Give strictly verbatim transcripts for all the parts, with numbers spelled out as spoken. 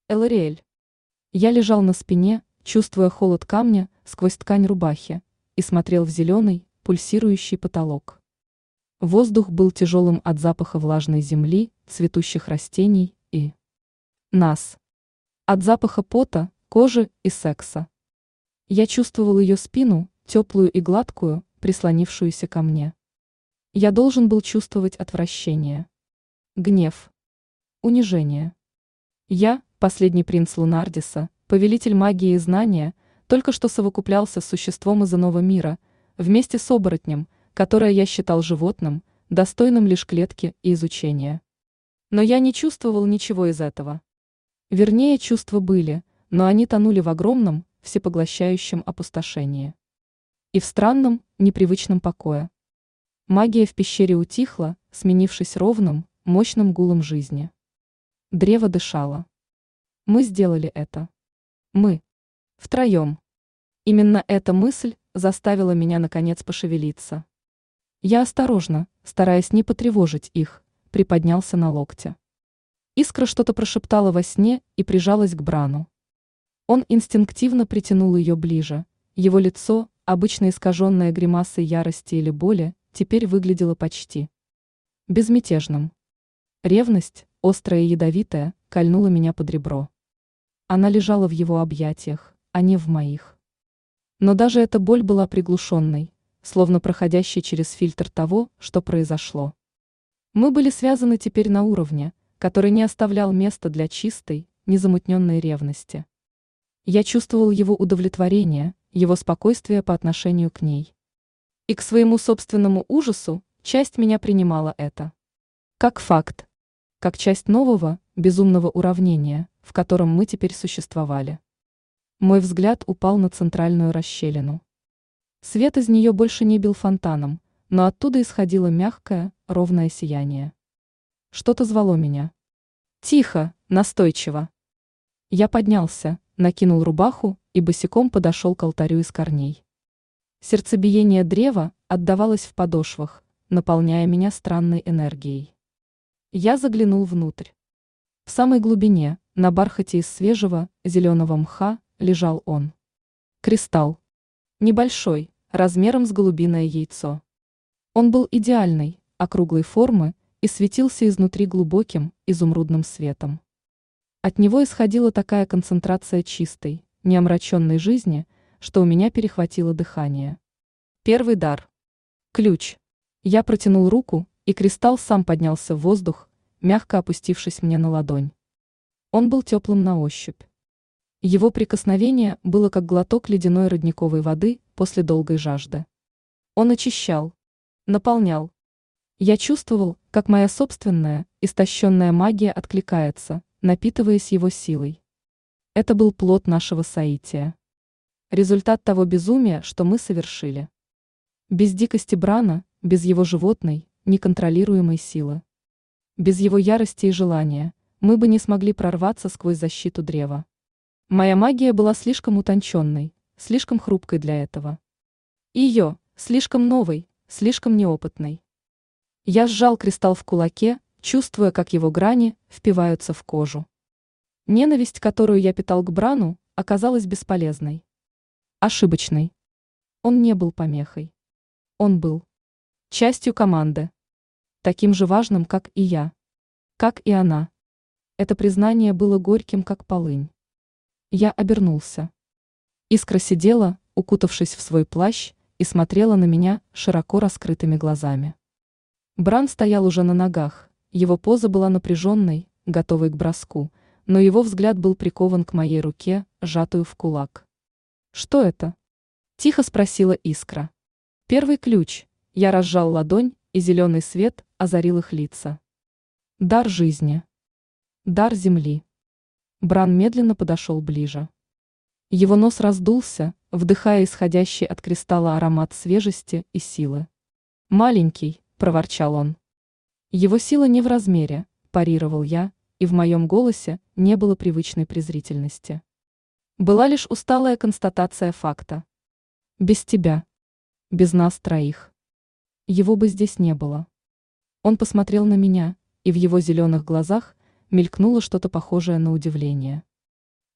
Элариэль. Я лежал на спине, чувствуя холод камня сквозь ткань рубахи, и смотрел в зеленый, пульсирующий потолок. Воздух был тяжелым от запаха влажной земли, цветущих растений и нас. От запаха пота, кожи и секса. Я чувствовал ее спину, теплую и гладкую, прислонившуюся ко мне. Я должен был чувствовать отвращение, гнев, унижение. Я, последний принц Лунардиса, повелитель магии и знания, только что совокуплялся с существом из иного мира, вместе с оборотнем, которое я считал животным, достойным лишь клетки и изучения. Но я не чувствовал ничего из этого. Вернее, чувства были, но они тонули в огромном, всепоглощающем опустошении. И в странном, непривычном покое. Магия в пещере утихла, сменившись ровным, мощным гулом жизни. Древо дышало. Мы сделали это. Мы. Втроем. Именно эта мысль заставила меня наконец пошевелиться. Я осторожно, стараясь не потревожить их, приподнялся на локте. Искра что-то прошептала во сне и прижалась к Брану. Он инстинктивно притянул ее ближе. Его лицо, обычно искаженное гримасой ярости или боли, теперь выглядело почти безмятежным. Ревность, острая и ядовитая, кольнула меня под ребро. Она лежала в его объятиях, а не в моих. Но даже эта боль была приглушенной, словно проходящей через фильтр того, что произошло. Мы были связаны теперь на уровне, который не оставлял места для чистой, незамутненной ревности. Я чувствовал его удовлетворение, его спокойствие по отношению к ней. И к своему собственному ужасу часть меня принимала это. Как факт. Как часть нового, безумного уравнения, в котором мы теперь существовали. Мой взгляд упал на центральную расщелину. Свет из нее больше не бил фонтаном, но оттуда исходило мягкое, ровное сияние. Что-то звало меня. Тихо, настойчиво. Я поднялся, накинул рубаху и босиком подошел к алтарю из корней. Сердцебиение древа отдавалось в подошвах, наполняя меня странной энергией. Я заглянул внутрь. В самой глубине, на бархате из свежего, зеленого мха, лежал он. Кристалл. Небольшой, размером с голубиное яйцо. Он был идеальной, округлой формы и светился изнутри глубоким, изумрудным светом. От него исходила такая концентрация чистой, неомраченной жизни, что у меня перехватило дыхание. Первый дар. Ключ. Я протянул руку, и кристалл сам поднялся в воздух, мягко опустившись мне на ладонь. Он был теплым на ощупь. Его прикосновение было как глоток ледяной родниковой воды после долгой жажды. Он очищал, наполнял. Я чувствовал, как моя собственная, истощенная магия откликается, напитываясь его силой. Это был плод нашего соития. Результат того безумия, что мы совершили. Без дикости Брана, без его животной, неконтролируемой силы. Без его ярости и желания, мы бы не смогли прорваться сквозь защиту древа. Моя магия была слишком утонченной, слишком хрупкой для этого. Ее, слишком новой, слишком неопытной. Я сжал кристалл в кулаке, чувствуя, как его грани впиваются в кожу. Ненависть, которую я питал к Брану, оказалась бесполезной. Ошибочной. Он не был помехой. Он был частью команды. Таким же важным, как и я. Как и она. Это признание было горьким, как полынь. Я обернулся. Искра сидела, укутавшись в свой плащ, и смотрела на меня широко раскрытыми глазами. Бран стоял уже на ногах, его поза была напряженной, готовой к броску, но его взгляд был прикован к моей руке, сжатую в кулак. «Что это?» – тихо спросила Искра. «Первый ключ». Я разжал ладонь, и зеленый свет озарил их лица. Дар жизни. Дар земли. Бран медленно подошел ближе. Его нос раздулся, вдыхая исходящий от кристалла аромат свежести и силы. «Маленький», – проворчал он. «Его сила не в размере», – парировал я, и в моем голосе не было привычной презрительности. Была лишь усталая констатация факта. «Без тебя. Без нас троих. Его бы здесь не было». Он посмотрел на меня, и в его зеленых глазах мелькнуло что-то похожее на удивление.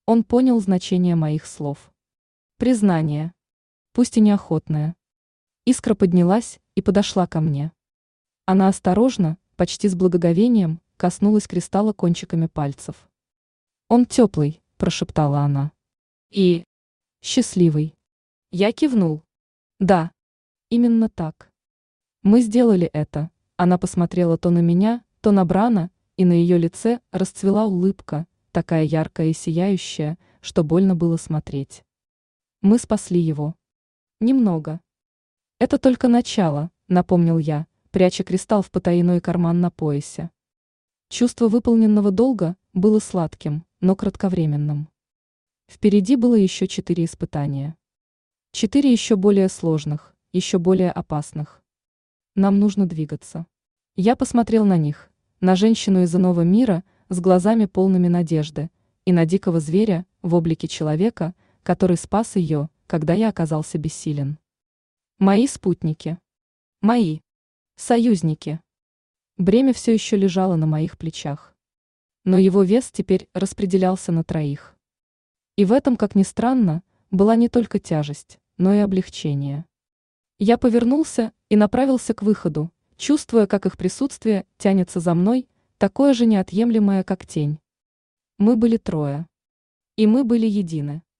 Он понял значение моих слов. Признание, пусть и неохотное. Искра поднялась и подошла ко мне. Она осторожно, почти с благоговением, коснулась кристалла кончиками пальцев. «Он теплый», – прошептала она. «И счастливый». Я кивнул. «Да, именно так. Мы сделали это». Она посмотрела то на меня, то на Брана, и на ее лице расцвела улыбка, такая яркая и сияющая, что больно было смотреть. Мы спасли его. Немного. Это только начало, напомнил я, пряча кристалл в потайной карман на поясе. Чувство выполненного долга было сладким, но кратковременным. Впереди было еще четыре испытания. Четыре еще более сложных, еще более опасных. Нам нужно двигаться. Я посмотрел на них, на женщину из иного мира с глазами полными надежды, и на дикого зверя в облике человека, который спас ее, когда я оказался бессилен. Мои спутники. Мои. Союзники. Бремя все еще лежало на моих плечах. Но его вес теперь распределялся на троих. И в этом, как ни странно, была не только тяжесть, но и облегчение. Я повернулся и направился к выходу, чувствуя, как их присутствие тянется за мной, такое же неотъемлемое, как тень. Мы были трое. И мы были едины.